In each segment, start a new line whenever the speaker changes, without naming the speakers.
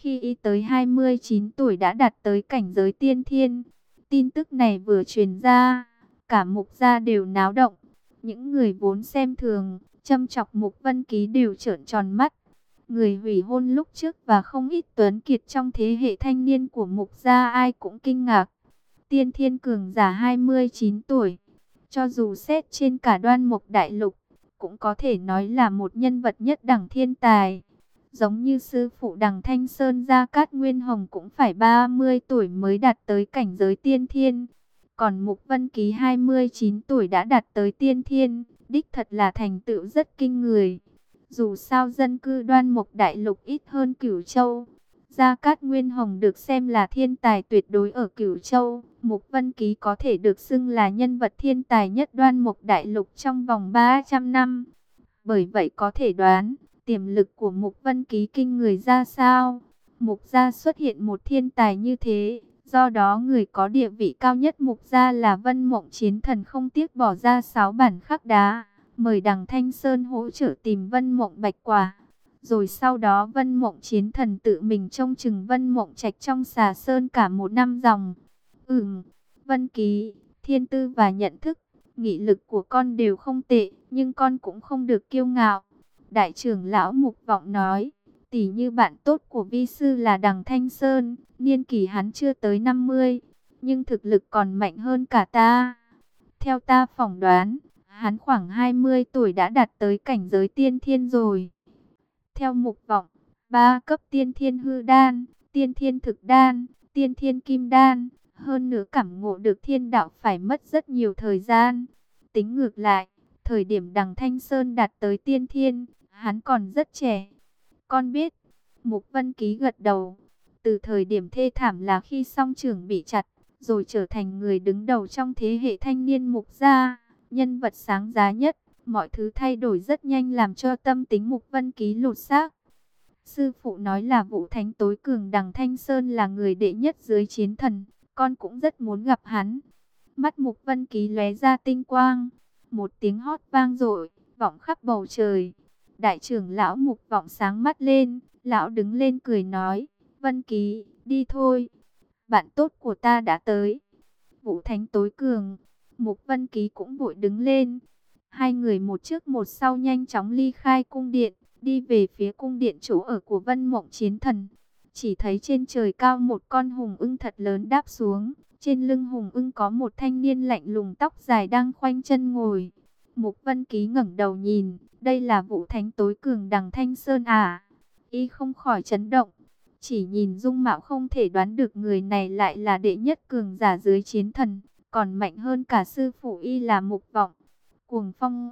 Khi y tới 29 tuổi đã đạt tới cảnh giới tiên thiên. Tin tức này vừa truyền ra, cả Mục gia đều náo động. Những người vốn xem thường, châm chọc Mục Vân Ký đều trợn tròn mắt. Người hủy hôn lúc trước và không ít tuấn kiệt trong thế hệ thanh niên của Mục gia ai cũng kinh ngạc. Tiên thiên cường giả 29 tuổi, cho dù xét trên cả Đoan Mục Đại Lục, cũng có thể nói là một nhân vật nhất đẳng thiên tài. Giống như sư phụ Đằng Thanh Sơn Gia Cát Nguyên Hồng cũng phải 30 tuổi mới đạt tới cảnh giới tiên thiên. Còn Mục Vân Ký 29 tuổi đã đạt tới tiên thiên, đích thật là thành tựu rất kinh người. Dù sao dân cư Đoan Mục Đại Lục ít hơn Cửu Châu, Gia Cát Nguyên Hồng được xem là thiên tài tuyệt đối ở Cửu Châu. Mục Vân Ký có thể được xưng là nhân vật thiên tài nhất Đoan Mục Đại Lục trong vòng 300 năm. Bởi vậy có thể đoán, tiềm lực của Mục Vân Ký kinh người ra sao. Mục gia xuất hiện một thiên tài như thế, do đó người có địa vị cao nhất Mục gia là Vân Mộng Chiến Thần không tiếc bỏ ra 6 bản khắc đá, mời Đằng Thanh Sơn hỗ trợ tìm Vân Mộng Bạch Quả. Rồi sau đó Vân Mộng Chiến Thần tự mình trông chừng Vân Mộng Trạch trong Xà Sơn cả một năm ròng. Vân Ký, thiên tư và nhận thức, nghị lực của con đều không tệ, nhưng con cũng không được kiêu ngạo. Đại trưởng lão Mục Vọng nói, tỷ như bạn tốt của vi sư là Đằng Thanh Sơn, niên kỷ hắn chưa tới 50, nhưng thực lực còn mạnh hơn cả ta. Theo ta phỏng đoán, hắn khoảng 20 tuổi đã đạt tới cảnh giới tiên thiên rồi. Theo Mục Vọng, 3 cấp tiên thiên hư đan, tiên thiên thực đan, tiên thiên kim đan, hơn nữa cảm ngộ được thiên đạo phải mất rất nhiều thời gian. Tính ngược lại, thời điểm Đằng Thanh Sơn đạt tới tiên thiên, hắn còn rất trẻ. Con biết, Mục Vân Ký gật đầu. Từ thời điểm thê thảm là khi song trưởng bị chặt, rồi trở thành người đứng đầu trong thế hệ thanh niên Mục gia, nhân vật sáng giá nhất. Mọi thứ thay đổi rất nhanh làm cho tâm tính Mục Vân Ký lột xác. Sư phụ nói là Vũ Thánh tối cường Đằng Thanh Sơn là người đệ nhất dưới chiến thần, con cũng rất muốn gặp hắn. Mắt Mục Vân Ký lóe ra tinh quang, một tiếng hót vang dội, vọng khắp bầu trời. Đại trưởng lão Mục Vọng sáng mắt lên, lão đứng lên cười nói, Vân Ký, đi thôi, bạn tốt của ta đã tới. Vũ Thánh tối cường, Mục Vân Ký cũng vội đứng lên. Hai người một trước một sau nhanh chóng ly khai cung điện, đi về phía cung điện chỗ ở của Vân Mộng Chiến Thần. Chỉ thấy trên trời cao một con hùng ưng thật lớn đáp xuống. Trên lưng hùng ưng có một thanh niên lạnh lùng tóc dài đang khoanh chân ngồi. Mục Vân Ký ngẩng đầu nhìn, đây là Vũ Thánh tối cường Đằng Thanh Sơn à? Y không khỏi chấn động. Chỉ nhìn dung mạo không thể đoán được người này lại là đệ nhất cường giả dưới chiến thần, còn mạnh hơn cả sư phụ Y là Mục Vọng. Cuồng phong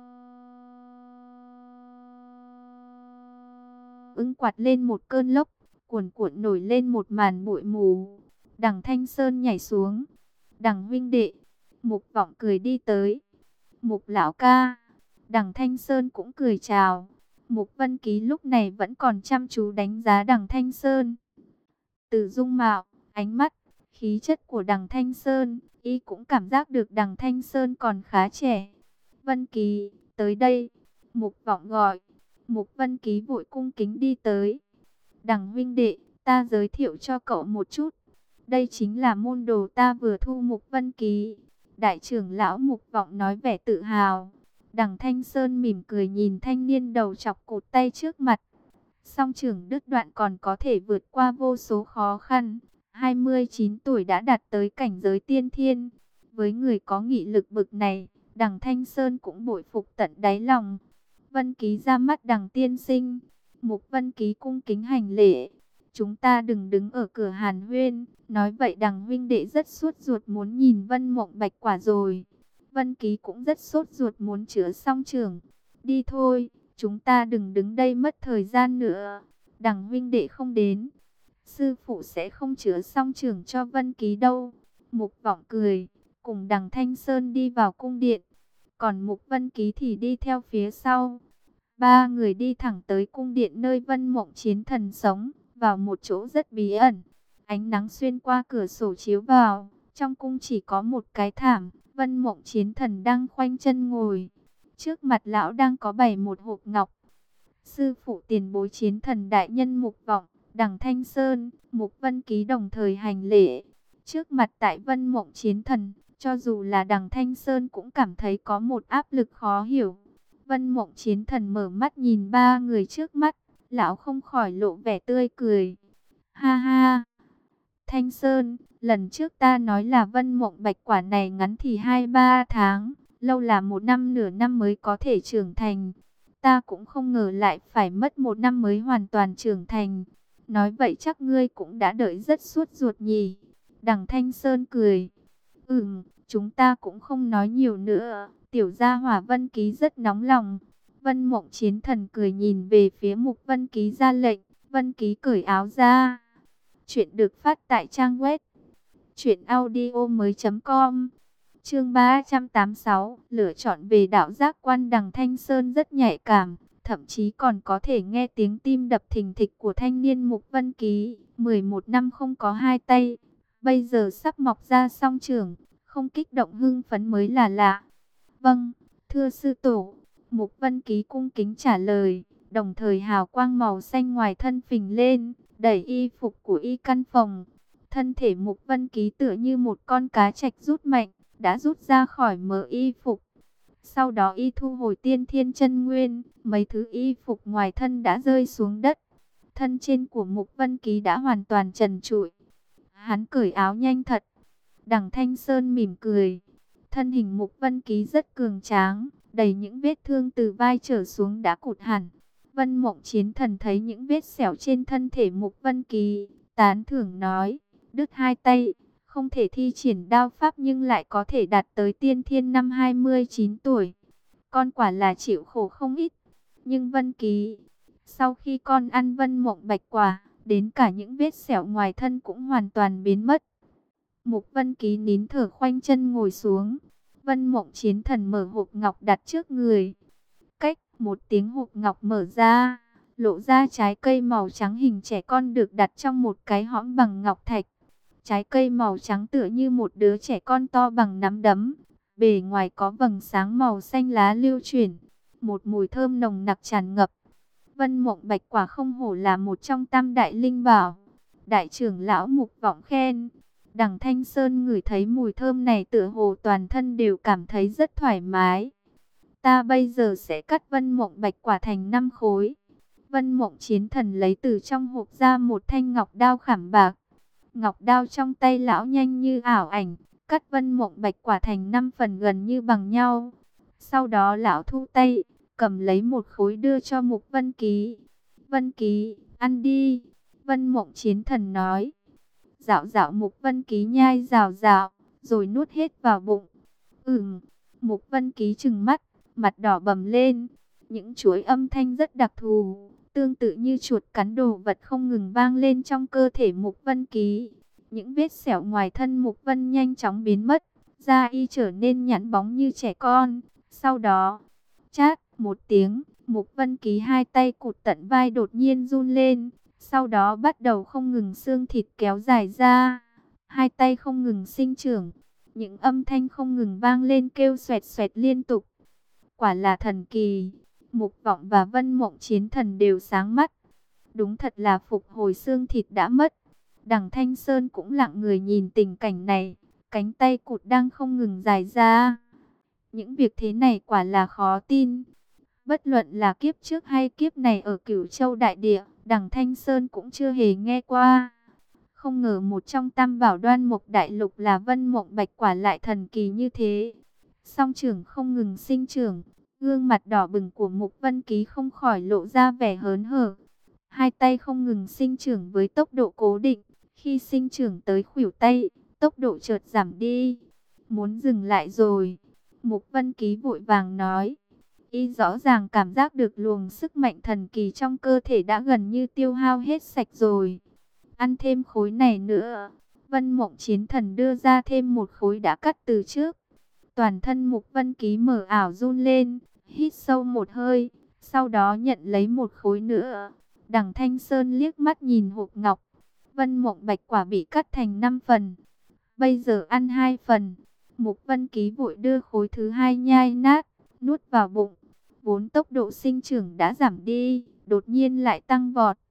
ưng quạt lên một cơn lốc, cuồn cuộn nổi lên một màn bụi mù. Đằng Thanh Sơn nhảy xuống. Đằng huynh đệ. Mục Vọng cười đi tới. Mục lão ca. Đằng Thanh Sơn cũng cười chào. Mục Vân Ký lúc này vẫn còn chăm chú đánh giá Đằng Thanh Sơn. Từ dung mạo, ánh mắt, khí chất của Đằng Thanh Sơn, y cũng cảm giác được Đằng Thanh Sơn còn khá trẻ. Vân Ký, tới đây. Mục Vọng gọi. Mục Vân Ký vội cung kính đi tới. Đằng huynh đệ, ta giới thiệu cho cậu một chút. Đây chính là môn đồ ta vừa thu. Mục Vân Ký. Đại trưởng lão Mục Vọng nói vẻ tự hào. Đằng Thanh Sơn mỉm cười nhìn thanh niên đầu chọc cụt tay trước mặt. Song trưởng đứt đoạn còn có thể vượt qua vô số khó khăn. 29 tuổi đã đạt tới cảnh giới tiên thiên. Với người có nghị lực bực này, Đằng Thanh Sơn cũng bội phục tận đáy lòng. Vân Ký ra mắt Đằng tiên sinh. Mục Vân Ký cung kính hành lễ. Chúng ta đừng đứng ở cửa hàn huyên. Nói vậy Đằng huynh đệ rất sốt ruột muốn nhìn Vân Mộng Bạch Quả rồi. Vân Ký cũng rất sốt ruột muốn chữa song trưởng. Đi thôi, chúng ta đừng đứng đây mất thời gian nữa. Đằng huynh đệ không đến, sư phụ sẽ không chữa song trưởng cho Vân Ký đâu. Mục Vọng cười, cùng Đằng Thanh Sơn đi vào cung điện. Còn Mục Vân Ký thì đi theo phía sau. Ba người đi thẳng tới cung điện nơi Vân Mộng Chiến Thần sống, vào một chỗ rất bí ẩn. Ánh nắng xuyên qua cửa sổ chiếu vào, trong cung chỉ có một cái thảm. Vân Mộng Chiến Thần đang khoanh chân ngồi. Trước mặt lão đang có bày một hộp ngọc. Sư phụ tiền bối Chiến Thần đại nhân Mục Vọng, Đằng Thanh Sơn, Mục Vân Ký đồng thời hành lễ. Trước mặt tại Vân Mộng Chiến Thần, cho dù là Đằng Thanh Sơn cũng cảm thấy có một áp lực khó hiểu. Vân Mộng Chiến Thần mở mắt nhìn ba người trước mắt, lão không khỏi lộ vẻ tươi cười. Ha ha, Thanh Sơn, lần trước ta nói là Vân Mộng Bạch Quả này ngắn thì 2-3 tháng, lâu là 1 năm nửa năm mới có thể trưởng thành. Ta cũng không ngờ lại phải mất 1 năm mới hoàn toàn trưởng thành. Nói vậy chắc ngươi cũng đã đợi rất suốt ruột nhỉ. Đằng Thanh Sơn cười. Chúng ta cũng không nói nhiều nữa. Tiểu gia hỏa Vân Ký rất nóng lòng. Vân Mộng Chiến Thần cười nhìn về phía Mục Vân Ký ra lệnh. Vân Ký cởi áo ra. Chuyện được phát tại trang web truyệnaudiomoi.com. Chương 386, lựa chọn về đạo giác quan. Đằng Thanh Sơn rất nhạy cảm, thậm chí còn có thể nghe tiếng tim đập thình thịch của thanh niên Mục Vân Ký. 11 năm không có hai tay, bây giờ sắp mọc ra song trưởng, không kích động hưng phấn mới là lạ. Vâng, thưa sư tổ. Mục Vân Ký cung kính trả lời, đồng thời hào quang màu xanh ngoài thân phình lên, đẩy y phục của y căn phòng. Thân thể Mục Vân Ký tựa như một con cá trạch rút mạnh, đã rút ra khỏi mớ y phục. Sau đó y thu hồi tiên thiên chân nguyên, mấy thứ y phục ngoài thân đã rơi xuống đất. Thân trên của Mục Vân Ký đã hoàn toàn trần trụi. Hắn cởi áo nhanh thật. Đằng Thanh Sơn mỉm cười. Thân hình Mục Vân Ký rất cường tráng, đầy những vết thương từ vai trở xuống đã cụt hẳn. Vân Mộng Chiến Thần thấy những vết sẹo trên thân thể Mục Vân Ký, tán thưởng nói, đứt hai tay, không thể thi triển đao pháp nhưng lại có thể đạt tới tiên thiên năm 29 tuổi. Con quả là chịu khổ không ít. Nhưng Vân Ký, sau khi con ăn Vân Mộng Bạch Quả, đến cả những vết sẹo ngoài thân cũng hoàn toàn biến mất. Mục Vân Ký nín thở khoanh chân ngồi xuống. Vân Mộng Chiến Thần mở hộp ngọc đặt trước người. Cách một tiếng hộp ngọc mở ra, lộ ra trái cây màu trắng hình trẻ con được đặt trong một cái hõm bằng ngọc thạch. Trái cây màu trắng tựa như một đứa trẻ con to bằng nắm đấm. Bề ngoài có vầng sáng màu xanh lá lưu chuyển. Một mùi thơm nồng nặc tràn ngập. Vân Mộng Bạch Quả không hổ là một trong tam đại linh bảo. Đại trưởng lão Mục Vọng khen. Đằng Thanh Sơn ngửi thấy mùi thơm này tựa hồ toàn thân đều cảm thấy rất thoải mái. Ta bây giờ sẽ cắt Vân Mộng Bạch Quả thành 5 khối. Vân Mộng Chiến Thần lấy từ trong hộp ra một thanh ngọc đao khảm bạc. Ngọc đao trong tay lão nhanh như ảo ảnh, cắt Vân Mộng Bạch Quả thành 5 phần gần như bằng nhau. Sau đó lão thu tay, cầm lấy một khối đưa cho Mục Vân Ký. Vân Ký, ăn đi. Vân Mộng Chiến Thần nói. Dạo dạo Mục Vân Ký nhai rào rào, rồi nuốt hết vào bụng. Mục Vân Ký trừng mắt, mặt đỏ bầm lên. Những chuỗi âm thanh rất đặc thù, tương tự như chuột cắn đồ vật không ngừng vang lên trong cơ thể Mục Vân Ký. Những vết sẹo ngoài thân Mục Vân nhanh chóng biến mất, da y trở nên nhẵn bóng như trẻ con. Sau đó, chát một tiếng, Mục Vân Ký hai tay cụt tận vai đột nhiên run lên. Sau đó bắt đầu không ngừng xương thịt kéo dài ra, hai tay không ngừng sinh trưởng, những âm thanh không ngừng vang lên kêu xoẹt xoẹt liên tục. Quả là thần kỳ. Mục Vọng và Vân Mộng Chiến Thần đều sáng mắt. Đúng thật là phục hồi xương thịt đã mất. Đằng Thanh Sơn cũng lặng người nhìn tình cảnh này, cánh tay cụt đang không ngừng dài ra. Những việc thế này quả là khó tin. Bất luận là kiếp trước hay kiếp này ở Cửu Châu Đại Địa, Đằng Thanh Sơn cũng chưa hề nghe qua. Không ngờ một trong tam bảo Đoan Mục Đại Lục là Vân Mộng Bạch Quả lại thần kỳ như thế. Song trưởng không ngừng sinh trưởng, gương mặt đỏ bừng của Mục Vân Ký không khỏi lộ ra vẻ hớn hở. Hai tay không ngừng sinh trưởng với tốc độ cố định, khi sinh trưởng tới khuỷu tay, tốc độ chợt giảm đi. Muốn dừng lại rồi, Mục Vân Ký vội vàng nói. Y rõ ràng cảm giác được luồng sức mạnh thần kỳ trong cơ thể đã gần như tiêu hao hết sạch rồi. Ăn thêm khối này nữa. Vân Mộng Chiến Thần đưa ra thêm một khối đã cắt từ trước. Toàn thân Mục Vân Ký mở ảo run lên, hít sâu một hơi, sau đó nhận lấy một khối nữa. Đằng Thanh Sơn liếc mắt nhìn hộp ngọc. Vân Mộng Bạch Quả bị cắt thành 5 phần. Bây giờ ăn 2 phần. Mục Vân Ký vội đưa khối thứ hai nhai nát, nuốt vào bụng. Vốn tốc độ sinh trưởng đã giảm đi, đột nhiên lại tăng vọt.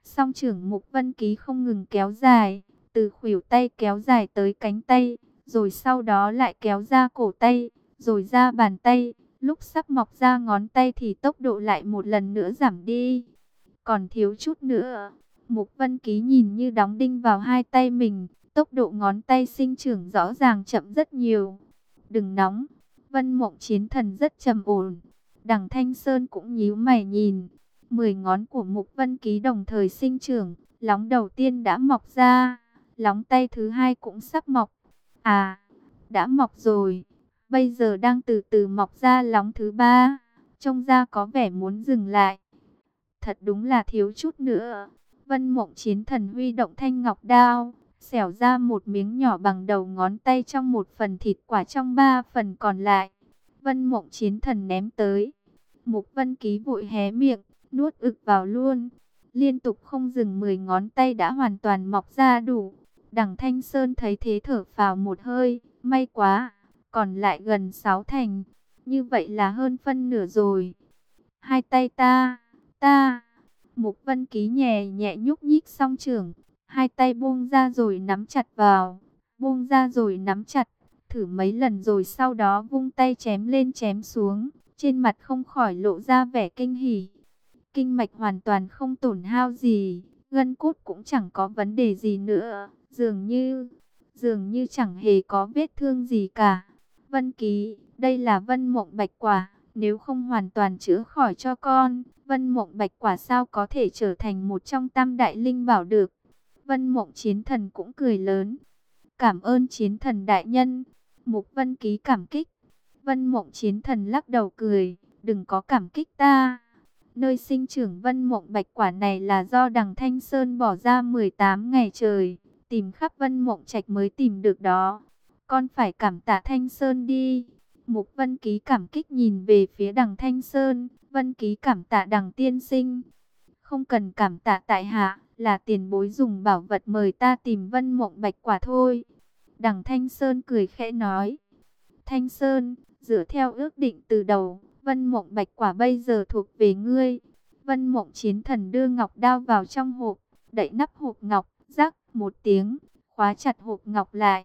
Song trưởng Mục Vân Ký không ngừng kéo dài, từ khuỷu tay kéo dài tới cánh tay, rồi sau đó lại kéo ra cổ tay, rồi ra bàn tay. Lúc sắp mọc ra ngón tay thì tốc độ lại một lần nữa giảm đi. Còn thiếu chút nữa. Mục Vân Ký nhìn như đóng đinh vào hai tay mình, tốc độ ngón tay sinh trưởng rõ ràng chậm rất nhiều. Đừng nóng, Vân Mộng Chiến Thần rất trầm ổn. Đằng Thanh Sơn cũng nhíu mày nhìn. 10 ngón của Mục Vân Ký đồng thời sinh trưởng, lóng đầu tiên đã mọc ra, lóng tay thứ hai cũng sắp mọc. À, đã mọc rồi, bây giờ đang từ từ mọc ra lóng thứ ba, trông ra có vẻ muốn dừng lại. Thật đúng là thiếu chút nữa. Vân Mộng Chiến Thần huy động thanh ngọc đao, xẻo ra một miếng nhỏ bằng đầu ngón tay trong một phần thịt quả trong ba phần còn lại. Vân Mộng Chiến Thần ném tới. Mục Vân Ký vội hé miệng, nuốt ực vào luôn. Liên tục không dừng 10 ngón tay đã hoàn toàn mọc ra đủ. Đằng Thanh Sơn thấy thế thở phào một hơi, may quá, còn lại gần 6 thành. Như vậy là hơn phân nửa rồi. Hai tay ta. Mục Vân Ký nhẹ nhẹ nhúc nhích song trưởng, hai tay buông ra rồi nắm chặt vào, buông ra rồi nắm chặt, thử mấy lần rồi sau đó vung tay chém lên chém xuống, trên mặt không khỏi lộ ra vẻ kinh hỉ. Kinh mạch hoàn toàn không tổn hao gì, gân cốt cũng chẳng có vấn đề gì nữa, dường như chẳng hề có vết thương gì cả. Vân Ký, đây là Vân Mộng Bạch Quả, nếu không hoàn toàn chữa khỏi cho con, Vân Mộng Bạch Quả sao có thể trở thành một trong tam đại linh bảo được. Vân Mộng Chiến Thần cũng cười lớn. Cảm ơn Chiến Thần đại nhân. Mục Vân Ký cảm kích. Vân Mộng Chiến Thần lắc đầu cười, đừng có cảm kích ta. Nơi sinh trưởng Vân Mộng Bạch Quả này là do đằng Thanh Sơn bỏ ra 18 ngày trời, tìm khắp Vân Mộng Trạch mới tìm được đó. Con phải cảm tạ Thanh Sơn đi. Mục Vân Ký cảm kích nhìn về phía đằng Thanh Sơn. Vân Ký cảm tạ đằng tiên sinh. Không cần cảm tạ tại hạ, là tiền bối dùng bảo vật mời ta tìm Vân Mộng Bạch Quả thôi. Đằng Thanh Sơn cười khẽ nói. Thanh Sơn, dựa theo ước định từ đầu, Vân Mộng Bạch Quả bây giờ thuộc về ngươi. Vân Mộng Chiến Thần đưa ngọc đao vào trong hộp, đậy nắp hộp ngọc, rắc một tiếng, khóa chặt hộp ngọc lại.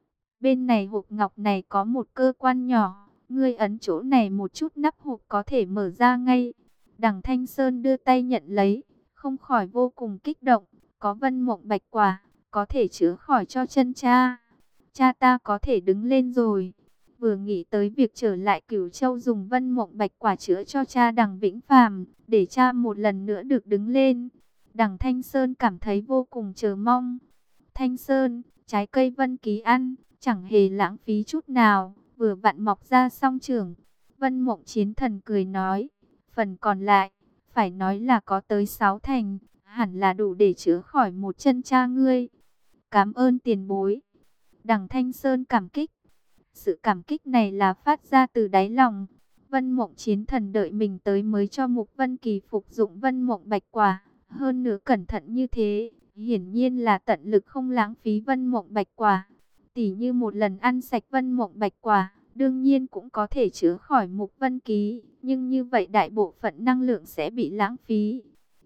Bên này hộp ngọc này có một cơ quan nhỏ, ngươi ấn chỗ này một chút nắp hộp có thể mở ra ngay. Đằng Thanh Sơn đưa tay nhận lấy, không khỏi vô cùng kích động, có Vân Mộng Bạch Quả, có thể chữa khỏi cho chân cha. Cha ta có thể đứng lên rồi. Vừa nghĩ tới việc trở lại Cửu Châu dùng Vân Mộng Bạch Quả chữa cho cha đằng Vĩnh Phàm, để cha một lần nữa được đứng lên. Đằng Thanh Sơn cảm thấy vô cùng chờ mong. Thanh Sơn, trái cây Vân Ký ăn, chẳng hề lãng phí chút nào, vừa vặn mọc ra song trưởng. Vân Mộng Chiến Thần cười nói, phần còn lại, phải nói là có tới 6 thành, hẳn là đủ để chữa khỏi một chân cha ngươi. Cảm ơn tiền bối. Đằng Thanh Sơn cảm kích. Sự cảm kích này là phát ra từ đáy lòng. Vân Mộng Chiến Thần đợi mình tới mới cho Mục Vân Kỳ phục dụng Vân Mộng Bạch Quả. Hơn nữa cẩn thận như thế, hiển nhiên là tận lực không lãng phí Vân Mộng Bạch Quả. Tỉ như một lần ăn sạch Vân Mộng Bạch Quả, đương nhiên cũng có thể chữa khỏi Mục Vân Ký. Nhưng như vậy đại bộ phận năng lượng sẽ bị lãng phí.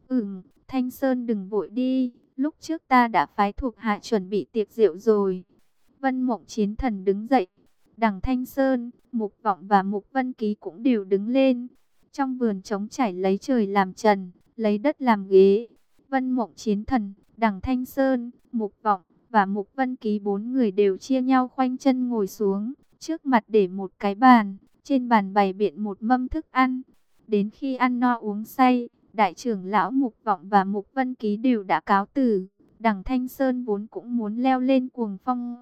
Thanh Sơn đừng vội đi, lúc trước ta đã phái thuộc hạ chuẩn bị tiệc rượu rồi. Vân Mộng Chiến Thần đứng dậy. Đằng Thanh Sơn, Mục Vọng và Mục Vân Ký cũng đều đứng lên. Trong vườn trống trải lấy trời làm trần, lấy đất làm ghế. Vân Mộng Chiến Thần, Đằng Thanh Sơn, Mục Vọng và Mục Vân Ký 4 người đều chia nhau khoanh chân ngồi xuống. Trước mặt để một cái bàn, trên bàn bày biện một mâm thức ăn. Đến khi ăn no uống say, đại trưởng lão Mục Vọng và Mục Vân Ký đều đã cáo từ. Đằng Thanh Sơn vốn cũng muốn leo lên cuồng phong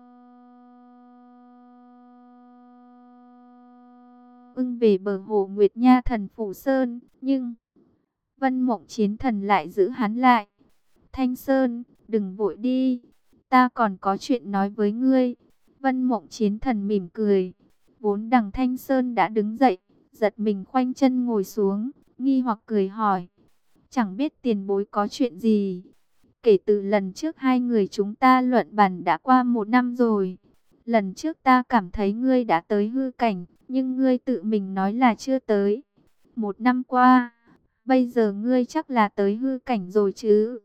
về bờ hồ Nguyệt Nha Thần Phủ Sơn, nhưng Vân Mộng Chiến Thần lại giữ hắn lại. Thanh Sơn, đừng vội đi, ta còn có chuyện nói với ngươi. Vân Mộng Chiến Thần mỉm cười. Vốn đằng Thanh Sơn đã đứng dậy, giật mình khoanh chân ngồi xuống, nghi hoặc cười hỏi. Chẳng biết tiền bối có chuyện gì. Kể từ lần trước hai người chúng ta luận bàn đã qua 1 năm rồi. Lần trước ta cảm thấy ngươi đã tới hư cảnh, nhưng ngươi tự mình nói là chưa tới. 1 năm qua, bây giờ ngươi chắc là tới hư cảnh rồi chứ.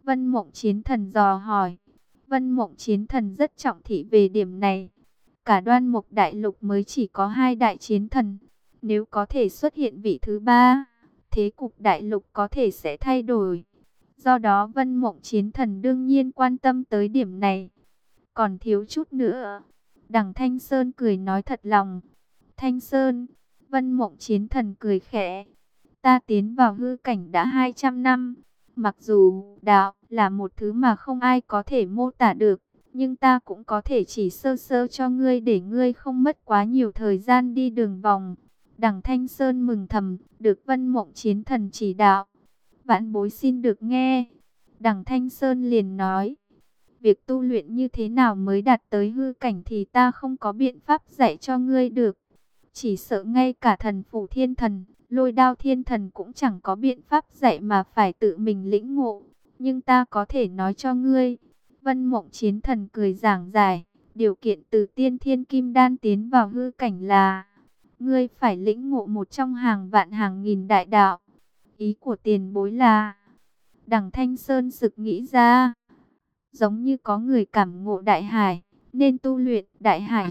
Vân Mộng Chiến Thần dò hỏi. Vân Mộng Chiến Thần rất trọng thị về điểm này. Cả Đoan Mục Đại Lục mới chỉ có 2 đại chiến thần. Nếu có thể xuất hiện vị thứ 3, thế cục đại lục có thể sẽ thay đổi. Do đó Vân Mộng Chiến Thần đương nhiên quan tâm tới điểm này. Còn thiếu chút nữa. Đằng Thanh Sơn cười nói thật lòng. Thanh Sơn, Vân Mộng Chiến Thần cười khẽ. Ta tiến vào hư cảnh đã 200 năm. Mặc dù đạo là một thứ mà không ai có thể mô tả được, nhưng ta cũng có thể chỉ sơ sơ cho ngươi để ngươi không mất quá nhiều thời gian đi đường vòng. Đằng Thanh Sơn mừng thầm, được Vân Mộng Chiến Thần chỉ đạo. Vãn bối xin được nghe. Đằng Thanh Sơn liền nói, việc tu luyện như thế nào mới đạt tới hư cảnh thì ta không có biện pháp dạy cho ngươi được. Chỉ sợ ngay cả Thần Phủ Thiên Thần, Lôi Đao Thiên Thần cũng chẳng có biện pháp dạy mà phải tự mình lĩnh ngộ. Nhưng ta có thể nói cho ngươi. Vân Mộng Chiến Thần cười giảng giải, điều kiện từ tiên thiên kim đan tiến vào hư cảnh là ngươi phải lĩnh ngộ một trong hàng vạn hàng nghìn đại đạo. Ý của tiền bối là... Đằng Thanh Sơn sực nghĩ ra, giống như có người cảm ngộ đại hải, nên tu luyện đại hải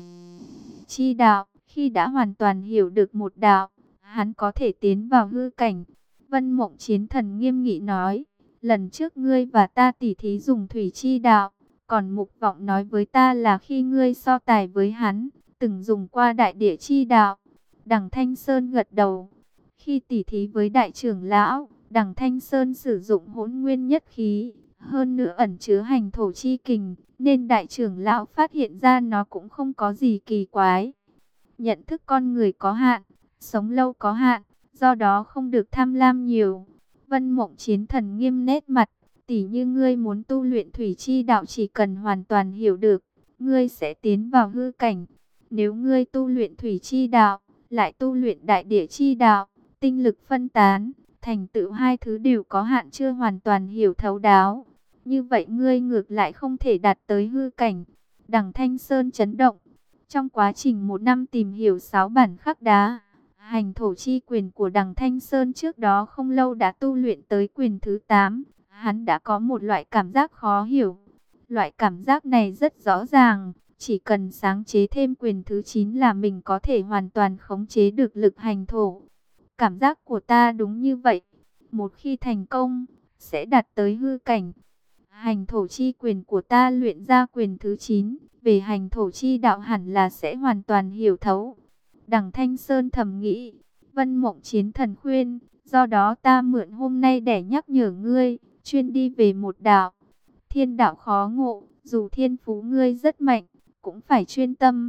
chi đạo. Khi đã hoàn toàn hiểu được một đạo, hắn có thể tiến vào hư cảnh. Vân Mộng Chiến Thần nghiêm nghị nói, lần trước ngươi và ta tỉ thí dùng thủy chi đạo, còn Mục Vọng nói với ta là khi ngươi so tài với hắn, từng dùng qua đại địa chi đạo. Đằng Thanh Sơn gật đầu. Khi tỉ thí với đại trưởng lão, Đằng Thanh Sơn sử dụng hỗn nguyên nhất khí, hơn nữa ẩn chứa hành thổ chi kình, nên đại trưởng lão phát hiện ra nó cũng không có gì kỳ quái. Nhận thức con người có hạn, sống lâu có hạn, do đó không được tham lam nhiều. Vân Mộng Chiến Thần nghiêm nét mặt, tỉ như ngươi muốn tu luyện thủy chi đạo chỉ cần hoàn toàn hiểu được, ngươi sẽ tiến vào hư cảnh. Nếu ngươi tu luyện thủy chi đạo, lại tu luyện đại địa chi đạo, tinh lực phân tán, thành tựu hai thứ đều có hạn chưa hoàn toàn hiểu thấu đáo. Như vậy ngươi ngược lại không thể đạt tới hư cảnh. Đằng Thanh Sơn chấn động. Trong quá trình 1 năm tìm hiểu 6 bản khắc đá, hành thổ chi quyền của Đằng Thanh Sơn trước đó không lâu đã tu luyện tới quyền thứ 8. Hắn đã có một loại cảm giác khó hiểu. Loại cảm giác này rất rõ ràng. Chỉ cần sáng chế thêm quyền thứ 9 là mình có thể hoàn toàn khống chế được lực hành thổ. Cảm giác của ta đúng như vậy. Một khi thành công, sẽ đạt tới hư cảnh. Hành thổ chi quyền của ta luyện ra quyền thứ 9. Về hành thổ chi đạo hẳn là sẽ hoàn toàn hiểu thấu. Đằng Thanh Sơn thầm nghĩ. Vân Mộng Chiến Thần khuyên, do đó ta mượn hôm nay để nhắc nhở ngươi, chuyên đi về một đạo. Thiên đạo khó ngộ, dù thiên phú ngươi rất mạnh, cũng phải chuyên tâm.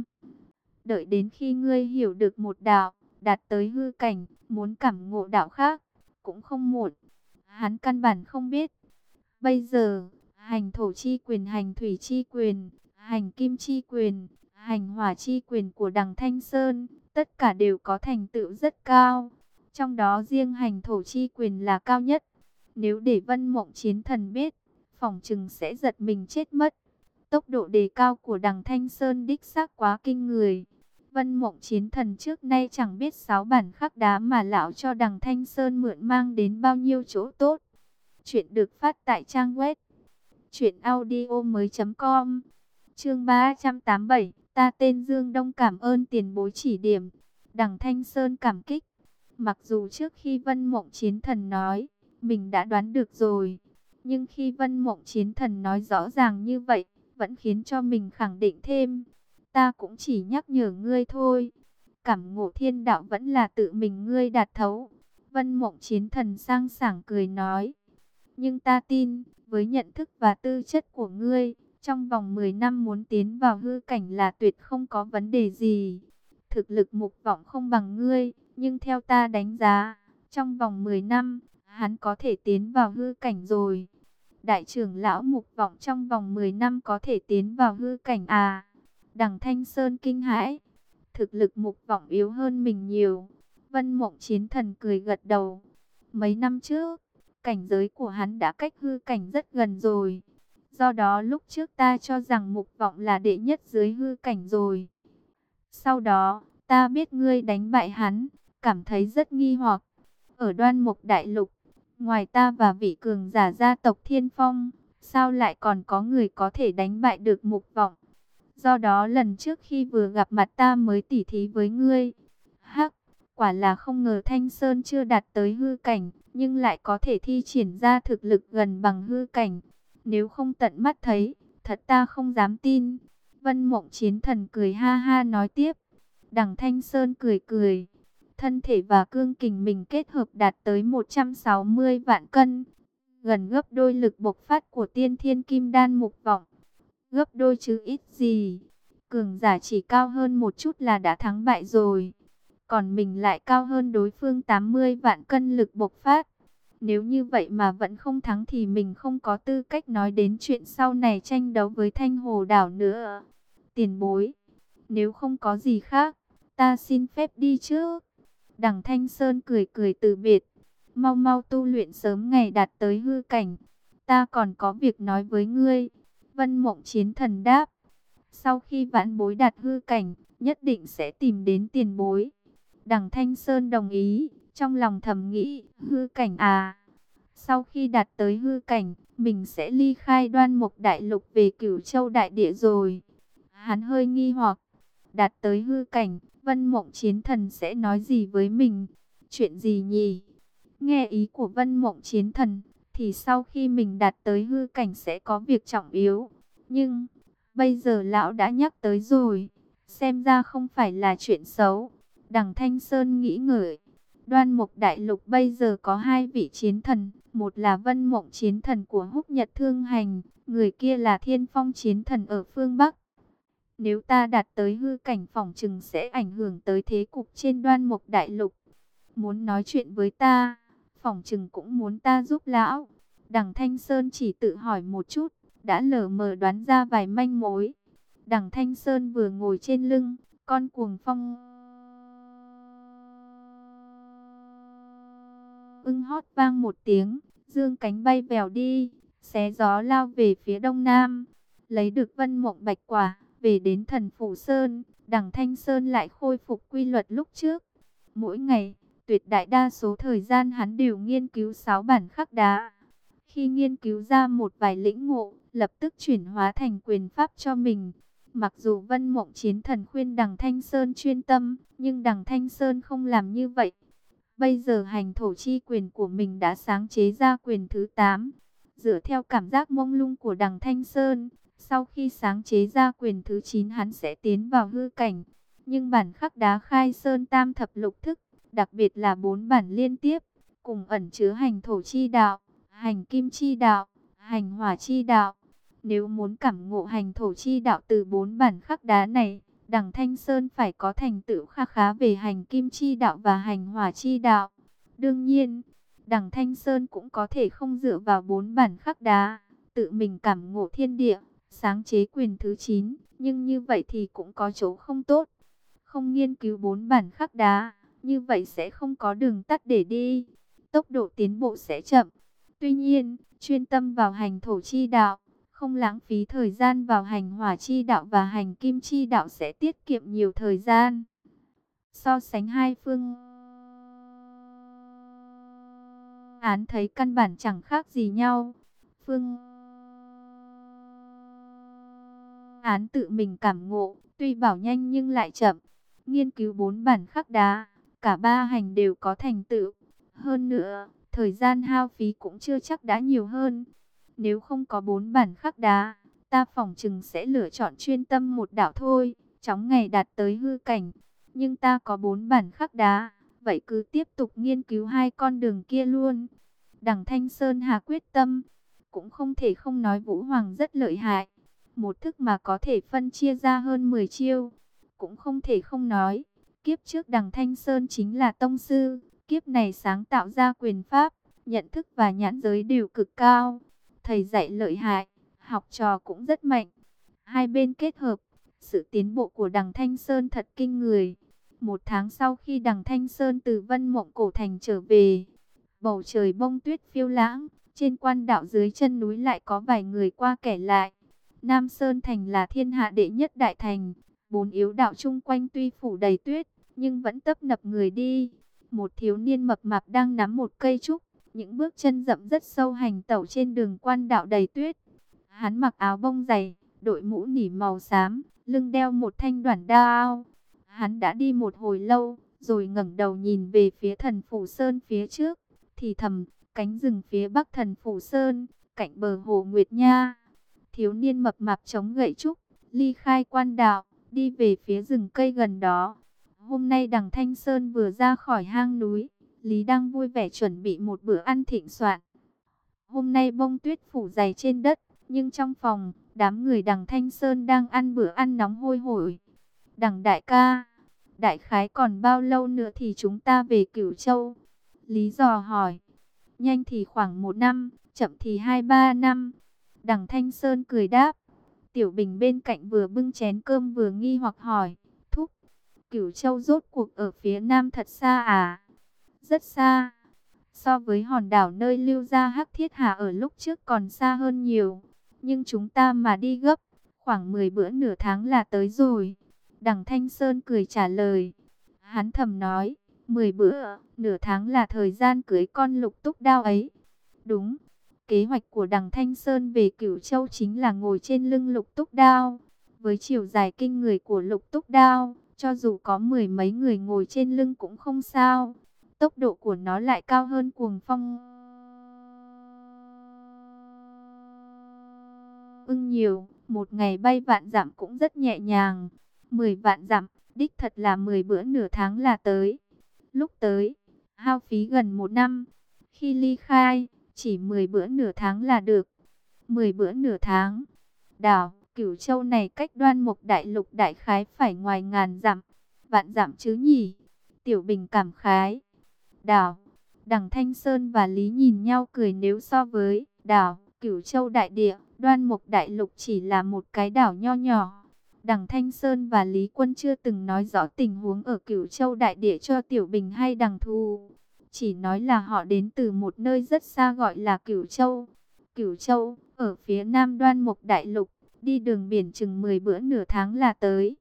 Đợi đến khi ngươi hiểu được một đạo, đạt tới hư cảnh, muốn cảm ngộ đạo khác, cũng không muộn. Hắn căn bản không biết. Bây giờ, hành thổ chi quyền, hành thủy chi quyền, hành kim chi quyền, hành hỏa chi quyền của Đằng Thanh Sơn, tất cả đều có thành tựu rất cao. Trong đó riêng hành thổ chi quyền là cao nhất. Nếu để Vân Mộng Chiến Thần biết, phỏng chừng sẽ giật mình chết mất. Tốc độ đề cao của Đằng Thanh Sơn đích xác quá kinh người. Vân Mộng Chiến Thần trước nay chẳng biết 6 bản khắc đá mà lão cho Đằng Thanh Sơn mượn mang đến bao nhiêu chỗ tốt. Chuyện được phát tại trang web truyệnaudiomoi.com. Chương 387, ta tên Dương Đông, cảm ơn tiền bối chỉ điểm. Đằng Thanh Sơn cảm kích. Mặc dù trước khi Vân Mộng Chiến Thần nói, mình đã đoán được rồi, nhưng khi Vân Mộng Chiến Thần nói rõ ràng như vậy, vẫn khiến cho mình khẳng định thêm. Ta cũng chỉ nhắc nhở ngươi thôi. Cảm ngộ thiên đạo vẫn là tự mình ngươi đạt thấu. Vân Mộng Chiến Thần sang sảng cười nói. Nhưng ta tin, với nhận thức và tư chất của ngươi, trong vòng 10 năm muốn tiến vào hư cảnh là tuyệt không có vấn đề gì. Thực lực Mục Vọng không bằng ngươi, nhưng theo ta đánh giá, trong vòng 10 năm, hắn có thể tiến vào hư cảnh rồi. Đại trưởng lão Mục Vọng trong vòng 10 năm có thể tiến vào hư cảnh à? Đằng Thanh Sơn kinh hãi. Thực lực Mục Vọng yếu hơn mình nhiều. Vân Mộng Chiến Thần cười gật đầu. Mấy năm trước, cảnh giới của hắn đã cách hư cảnh rất gần rồi. Do đó lúc trước ta cho rằng Mục Vọng là đệ nhất dưới hư cảnh rồi. Sau đó, ta biết ngươi đánh bại hắn, cảm thấy rất nghi hoặc. Ở Đoan Mục Đại Lục, Ngoài ta và vị cường giả gia tộc Thiên Phong, sao lại còn có người có thể đánh bại được Mục Vọng? Do đó lần trước khi vừa gặp mặt ta mới tỉ thí với ngươi. Hắc, quả là không ngờ Thanh Sơn chưa đạt tới hư cảnh, nhưng lại có thể thi triển ra thực lực gần bằng hư cảnh. Nếu không tận mắt thấy, thật ta không dám tin. Vân Mộng Chiến Thần cười ha ha nói tiếp. Đằng Thanh Sơn cười cười. Thân thể và cương kình mình kết hợp đạt tới 160 vạn cân, gần gấp đôi lực bộc phát của tiên thiên kim đan Mục Vọng. Gấp đôi chứ ít gì. Cường giả chỉ cao hơn một chút là đã thắng bại rồi. Còn mình lại cao hơn đối phương 80 vạn cân lực bộc phát. Nếu như vậy mà vẫn không thắng thì mình không có tư cách nói đến chuyện sau này tranh đấu với Thanh Hồ Đảo nữa. Tiền bối, nếu không có gì khác, ta xin phép đi trước. Đằng Thanh Sơn cười cười từ biệt. Mau mau tu luyện sớm ngày đạt tới hư cảnh. Ta còn có việc nói với ngươi. Vân Mộng Chiến Thần đáp. Sau khi vãn bối đạt hư cảnh, nhất định sẽ tìm đến tiền bối. Đằng Thanh Sơn đồng ý, trong lòng thầm nghĩ, hư cảnh à. Sau khi đạt tới hư cảnh, mình sẽ ly khai Đoan Mục Đại Lục về Cửu Châu Đại Địa rồi. Hắn hơi nghi hoặc, đạt tới hư cảnh, Vân Mộng Chiến Thần sẽ nói gì với mình? Chuyện gì nhỉ? Nghe ý của Vân Mộng Chiến Thần, thì sau khi mình đạt tới hư cảnh sẽ có việc trọng yếu. Nhưng, bây giờ lão đã nhắc tới rồi, xem ra không phải là chuyện xấu. Đằng Thanh Sơn nghĩ ngợi, Đoan Mục Đại Lục bây giờ có hai vị chiến thần, một là Vân Mộng Chiến Thần của Húc Nhật Thương Hành, người kia là Thiên Phong Chiến Thần ở phương Bắc. Nếu ta đạt tới hư cảnh phỏng chừng sẽ ảnh hưởng tới thế cục trên Đoan Mục Đại Lục. Muốn nói chuyện với ta, phỏng chừng cũng muốn ta giúp lão. Đằng Thanh Sơn chỉ tự hỏi một chút, đã lờ mờ đoán ra vài manh mối. Đằng Thanh Sơn vừa ngồi trên lưng, con cuồng phong ưng hót vang một tiếng, dương cánh bay vèo đi, xé gió lao về phía đông nam. Lấy được Vân Mộng Bạch Quả, về đến Thần Phủ Sơn, đằng Thanh Sơn lại khôi phục quy luật lúc trước. Mỗi ngày, tuyệt đại đa số thời gian hắn đều nghiên cứu 6 bản khắc đá. Khi nghiên cứu ra một vài lĩnh ngộ, lập tức chuyển hóa thành quyền pháp cho mình. Mặc dù Vân Mộng Chiến Thần khuyên đằng Thanh Sơn chuyên tâm, nhưng đằng Thanh Sơn không làm như vậy. Bây giờ hành thổ chi quyền của mình đã sáng chế ra quyền thứ 8. Dựa theo cảm giác mông lung của đằng Thanh Sơn, sau khi sáng chế ra quyền thứ 9 hắn sẽ tiến vào hư cảnh. Nhưng bản khắc đá khai sơn tam thập lục thức, đặc biệt là 4 bản liên tiếp, cùng ẩn chứa hành thổ chi đạo, hành kim chi đạo, hành hỏa chi đạo. Nếu muốn cảm ngộ hành thổ chi đạo từ 4 bản khắc đá này, đằng Thanh Sơn phải có thành tựu khá khá về hành kim chi đạo và hành hỏa chi đạo. Đương nhiên, đằng Thanh Sơn cũng có thể không dựa vào 4 bản khắc đá, tự mình cảm ngộ thiên địa, sáng chế quyền thứ 9, nhưng như vậy thì cũng có chỗ không tốt. Không nghiên cứu 4 bản khắc đá, như vậy sẽ không có đường tắt để đi, tốc độ tiến bộ sẽ chậm. Tuy nhiên, chuyên tâm vào hành thổ chi đạo, không lãng phí thời gian vào hành hỏa chi đạo và hành kim chi đạo sẽ tiết kiệm nhiều thời gian. So sánh hai phương án thấy căn bản chẳng khác gì nhau. Phương án tự mình cảm ngộ, tuy bảo nhanh nhưng lại chậm. Nghiên cứu 4 bản khắc đá, cả ba hành đều có thành tựu. Hơn nữa, thời gian hao phí cũng chưa chắc đã nhiều hơn. Nếu không có 4 bản khắc đá, ta phỏng chừng sẽ lựa chọn chuyên tâm một đạo thôi, chóng ngày đạt tới hư cảnh. Nhưng ta có 4 bản khắc đá, vậy cứ tiếp tục nghiên cứu hai con đường kia luôn. Đằng Thanh Sơn hà quyết tâm, cũng không thể không nói Vũ Hoàng rất lợi hại. Một thức mà có thể phân chia ra hơn 10 chiêu. Cũng không thể không nói, kiếp trước đằng Thanh Sơn chính là tông sư, kiếp này sáng tạo ra quyền pháp, nhận thức và nhãn giới đều cực cao. Thầy dạy lợi hại, học trò cũng rất mạnh. Hai bên kết hợp, sự tiến bộ của đằng Thanh Sơn thật kinh người. 1 tháng sau khi đằng Thanh Sơn từ Vân Mộng Cổ Thành trở về, bầu trời bông tuyết phiêu lãng, trên quan đạo dưới chân núi lại có vài người qua kẻ lại. Nam Sơn Thành là thiên hạ đệ nhất đại thành, 4 yếu đạo chung quanh tuy phủ đầy tuyết, nhưng vẫn tấp nập người đi. Một thiếu niên mập mạp đang nắm một cây trúc, những bước chân rậm rất sâu hành tẩu trên đường quan đạo đầy tuyết. Hắn mặc áo bông dày, đội mũ nỉ màu xám, lưng đeo một thanh đoản đao. Hắn đã đi một hồi lâu, rồi ngẩng đầu nhìn về phía Thần Phủ Sơn phía trước, thì thầm, cánh rừng phía bắc Thần Phủ Sơn, cạnh bờ hồ Nguyệt Nha. Thiếu niên mập mạp chống gậy trúc, ly khai quan đạo, đi về phía rừng cây gần đó. Hôm nay đằng Thanh Sơn vừa ra khỏi hang núi, Lý đang vui vẻ chuẩn bị một bữa ăn thịnh soạn. Hôm nay bông tuyết phủ dày trên đất, nhưng trong phòng, đám người đằng Thanh Sơn đang ăn bữa ăn nóng hôi hổi. Đằng đại ca, đại khái còn bao lâu nữa thì chúng ta về Cửu Châu? Lý dò hỏi. Nhanh thì khoảng 1 năm, chậm thì 2-3 năm. Đằng Thanh Sơn cười đáp. Tiểu Bình bên cạnh vừa bưng chén cơm vừa nghi hoặc hỏi. Thúc, Cửu Châu rốt cuộc ở phía nam thật xa à? Rất xa. So với hòn đảo nơi Lưu Gia Hắc Thiết Hà ở lúc trước còn xa hơn nhiều. Nhưng chúng ta mà đi gấp, khoảng 10 bữa nửa tháng là tới rồi. Đằng Thanh Sơn cười trả lời. Hắn thầm nói, 10 bữa, nửa tháng là thời gian cưới con Lục Túc Đao ấy. Đúng, kế hoạch của đằng Thanh Sơn về Cửu Châu chính là ngồi trên lưng Lục Túc Đao. Với chiều dài kinh người của Lục Túc Đao, cho dù có 10 mấy người ngồi trên lưng cũng không sao. Tốc độ của nó lại cao hơn cuồng phong ưng nhiều. Một ngày bay vạn dặm cũng rất nhẹ nhàng. 10 vạn dặm, đích thật là 10 bữa nửa tháng là tới. Lúc tới, hao phí gần 1 năm. Khi ly khai, chỉ 10 bữa nửa tháng là được. 10 bữa nửa tháng. Đảo Cửu Châu này cách Đoan Mục Đại Lục đại khái phải ngoài ngàn dặm. Vạn dặm chứ nhỉ? Tiểu Bình cảm khái. Đảo, đằng Thanh Sơn và Lý nhìn nhau cười, nếu so với đảo Cửu Châu đại địa, Đoan Mục Đại Lục chỉ là một cái đảo nho nhỏ. Đằng Thanh Sơn và Lý Quân chưa từng nói rõ tình huống ở Cửu Châu đại địa cho Tiểu Bình hay đằng Thu. Chỉ nói là họ đến từ một nơi rất xa gọi là Cửu Châu. Cửu Châu, ở phía nam Đoan Mục Đại Lục, đi đường biển chừng 10 bữa nửa tháng là tới.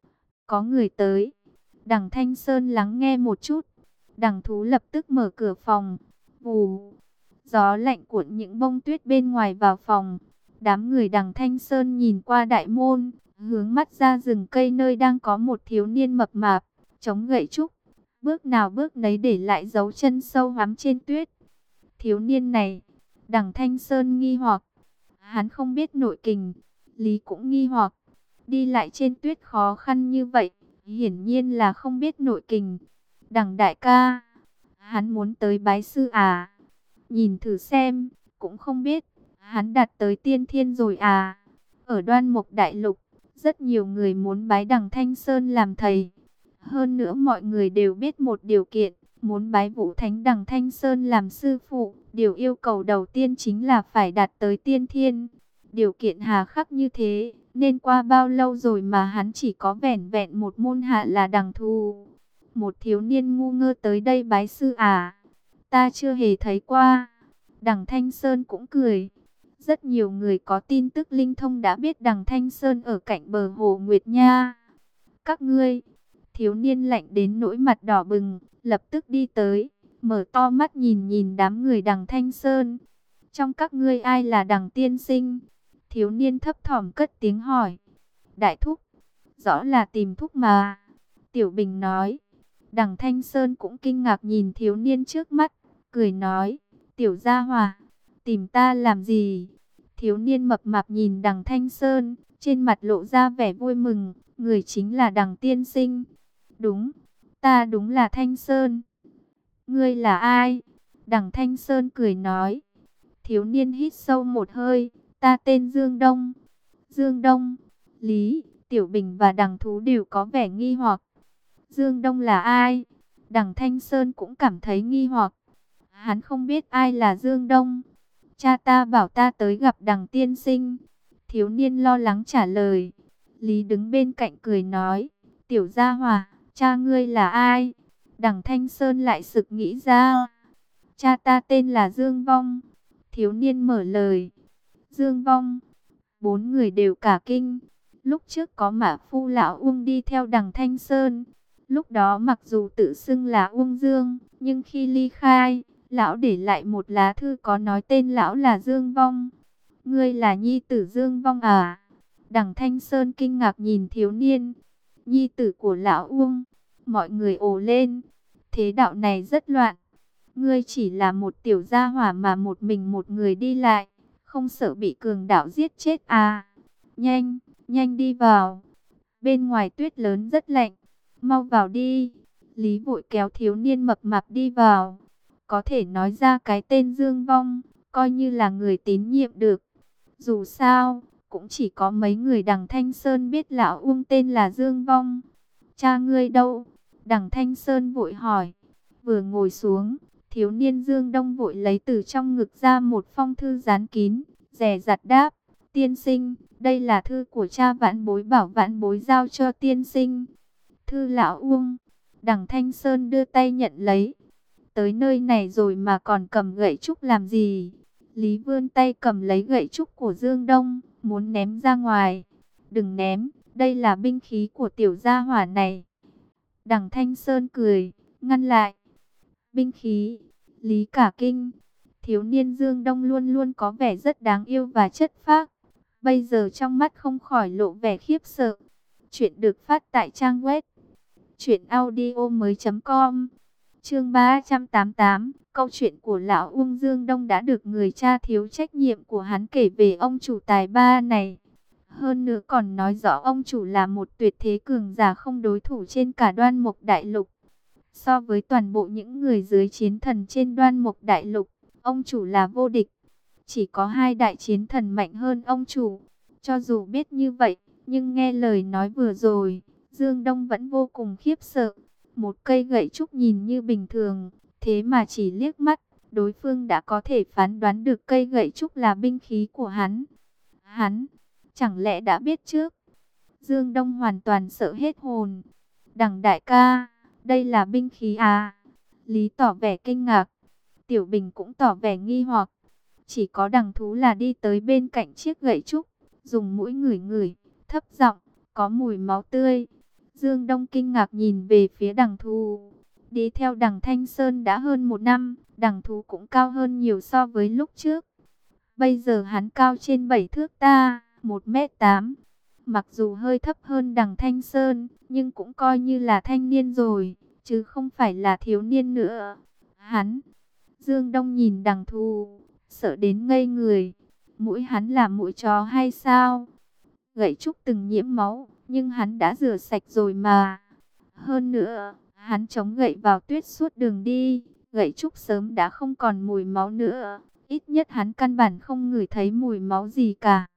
Có người tới. Đằng Thanh Sơn lắng nghe một chút. Đằng Thú lập tức mở cửa phòng. Vù, gió lạnh cuộn những bông tuyết bên ngoài vào phòng. Đám người đằng Thanh Sơn nhìn qua đại môn, hướng mắt ra rừng cây nơi đang có một thiếu niên mập mạp, chống gậy trúc. Bước nào bước nấy để lại dấu chân sâu hoắm trên tuyết. Thiếu niên này, đằng Thanh Sơn nghi hoặc. Hắn không biết nội kình. Lý cũng nghi hoặc. Đi lại trên tuyết khó khăn như vậy, hiển nhiên là không biết nội kình. Đằng đại ca, hắn muốn tới bái sư à? Nhìn thử xem, cũng không biết, hắn đạt tới tiên thiên rồi à? Ở Đoan Mục Đại Lục, rất nhiều người muốn bái đằng Thanh Sơn làm thầy. Hơn nữa mọi người đều biết một điều kiện, muốn bái Vũ Thánh đằng Thanh Sơn làm sư phụ. Điều yêu cầu đầu tiên chính là phải đạt tới tiên thiên. Điều kiện hà khắc như thế, nên qua bao lâu rồi mà hắn chỉ có vẻn vẹn một môn hạ là đằng Thu. Một thiếu niên ngu ngơ tới đây bái sư à? Ta chưa hề thấy qua. Đằng Thanh Sơn cũng cười. Rất nhiều người có tin tức linh thông đã biết đằng Thanh Sơn ở cạnh bờ hồ Nguyệt Nha. Các ngươi, thiếu niên lạnh đến nỗi mặt đỏ bừng, lập tức đi tới, mở to mắt nhìn nhìn đám người đằng Thanh Sơn. Trong các ngươi ai là đằng tiên sinh? Thiếu niên thấp thỏm cất tiếng hỏi. Đại thúc, rõ là tìm thúc mà. Tiểu Bình nói. Đằng Thanh Sơn cũng kinh ngạc nhìn thiếu niên trước mắt, cười nói, tiểu gia hỏa, tìm ta làm gì? Thiếu niên mập mạp nhìn đằng Thanh Sơn, trên mặt lộ ra vẻ vui mừng, người chính là đằng tiên sinh. Đúng, ta đúng là Thanh Sơn. Ngươi là ai? Đằng Thanh Sơn cười nói. Thiếu niên hít sâu một hơi, ta tên Dương Đông. Dương Đông, Lý, Tiểu Bình và đằng Thú đều có vẻ nghi hoặc. Dương Đông là ai? Đằng Thanh Sơn cũng cảm thấy nghi hoặc. Hắn không biết ai là Dương Đông. Cha ta bảo ta tới gặp đằng tiên sinh. Thiếu niên lo lắng trả lời. Lý đứng bên cạnh cười nói. Tiểu gia hỏa, cha ngươi là ai? Đằng Thanh Sơn lại sực nghĩ ra. Cha ta tên là Dương Vong. Thiếu niên mở lời. Dương Vong. 4 người đều cả kinh. Lúc trước có Mã Phu lão Uông đi theo đằng Thanh Sơn. Lúc đó mặc dù tự xưng là Uông Dương, nhưng khi ly khai, Lão để lại một lá thư có nói tên lão là Dương Vong. Ngươi là nhi tử Dương Vong à? Đằng Thanh Sơn kinh ngạc nhìn thiếu niên. Nhi tử của lão Uông. Mọi người ồ lên. Thế đạo này rất loạn. Ngươi chỉ là một tiểu gia hỏa mà một mình một người đi lại. Không sợ bị cường đạo giết chết à? Nhanh, nhanh đi vào. Bên ngoài tuyết lớn rất lạnh. Mau vào đi. Lý vội kéo thiếu niên mập mạp đi vào. Có thể nói ra cái tên Dương Vong, coi như là người tín nhiệm được. Dù sao, cũng chỉ có mấy người đằng Thanh Sơn biết lão Uông tên là Dương Vong. Cha ngươi đâu? Đằng Thanh Sơn vội hỏi. Vừa ngồi xuống, thiếu niên Dương Đông vội lấy từ trong ngực ra một phong thư dán kín, dè dặt đáp. Tiên sinh, đây là thư của cha vãn bối, bảo vãn bối giao cho tiên sinh. Thư lão Uông. Đằng Thanh Sơn đưa tay nhận lấy. Tới nơi này rồi mà còn cầm gậy trúc làm gì? Lý vươn tay cầm lấy gậy trúc của Dương Đông, muốn ném ra ngoài. Đừng ném, đây là binh khí của tiểu gia hỏa này. Đằng Thanh Sơn cười, ngăn lại. Binh khí, Lý cả kinh. Thiếu niên Dương Đông luôn luôn có vẻ rất đáng yêu và chất phác. Bây giờ trong mắt không khỏi lộ vẻ khiếp sợ. Chuyện được phát tại trang web truyệnaudiomoi.com. Chương 388, câu chuyện của lão Uông Dương Đông đã được người cha thiếu trách nhiệm của hắn kể về ông chủ tài ba này. Hơn nữa còn nói rõ ông chủ là một tuyệt thế cường giả không đối thủ trên cả Đoan Mộc Đại Lục. So với toàn bộ những người dưới chiến thần trên Đoan Mộc Đại Lục, ông chủ là vô địch. Chỉ có hai đại chiến thần mạnh hơn ông chủ. Cho dù biết như vậy, nhưng nghe lời nói vừa rồi, Dương Đông vẫn vô cùng khiếp sợ. Một cây gậy trúc nhìn như bình thường, thế mà chỉ liếc mắt, đối phương đã có thể phán đoán được cây gậy trúc là binh khí của hắn. Hắn, chẳng lẽ đã biết trước? Dương Đông hoàn toàn sợ hết hồn. Đằng đại ca, đây là binh khí à? Lý tỏ vẻ kinh ngạc. Tiểu Bình cũng tỏ vẻ nghi hoặc. Chỉ có đằng thú là đi tới bên cạnh chiếc gậy trúc, dùng mũi ngửi ngửi, thấp giọng, có mùi máu tươi. Dương Đông kinh ngạc nhìn về phía đằng thú. Đi theo đằng Thanh Sơn đã hơn 1 năm, đằng thú cũng cao hơn nhiều so với lúc trước. Bây giờ hắn cao trên 7 thước ta, 1m8. Mặc dù hơi thấp hơn đằng Thanh Sơn, nhưng cũng coi như là thanh niên rồi, chứ không phải là thiếu niên nữa. Dương Đông nhìn đằng thú, sợ đến ngây người. Mũi hắn là mũi chó hay sao? Gậy trúc từng nhiễm máu, nhưng hắn đã rửa sạch rồi mà. Hơn nữa, hắn chống gậy vào tuyết suốt đường đi, gậy trúc sớm đã không còn mùi máu nữa. Ít nhất hắn căn bản không ngửi thấy mùi máu gì cả.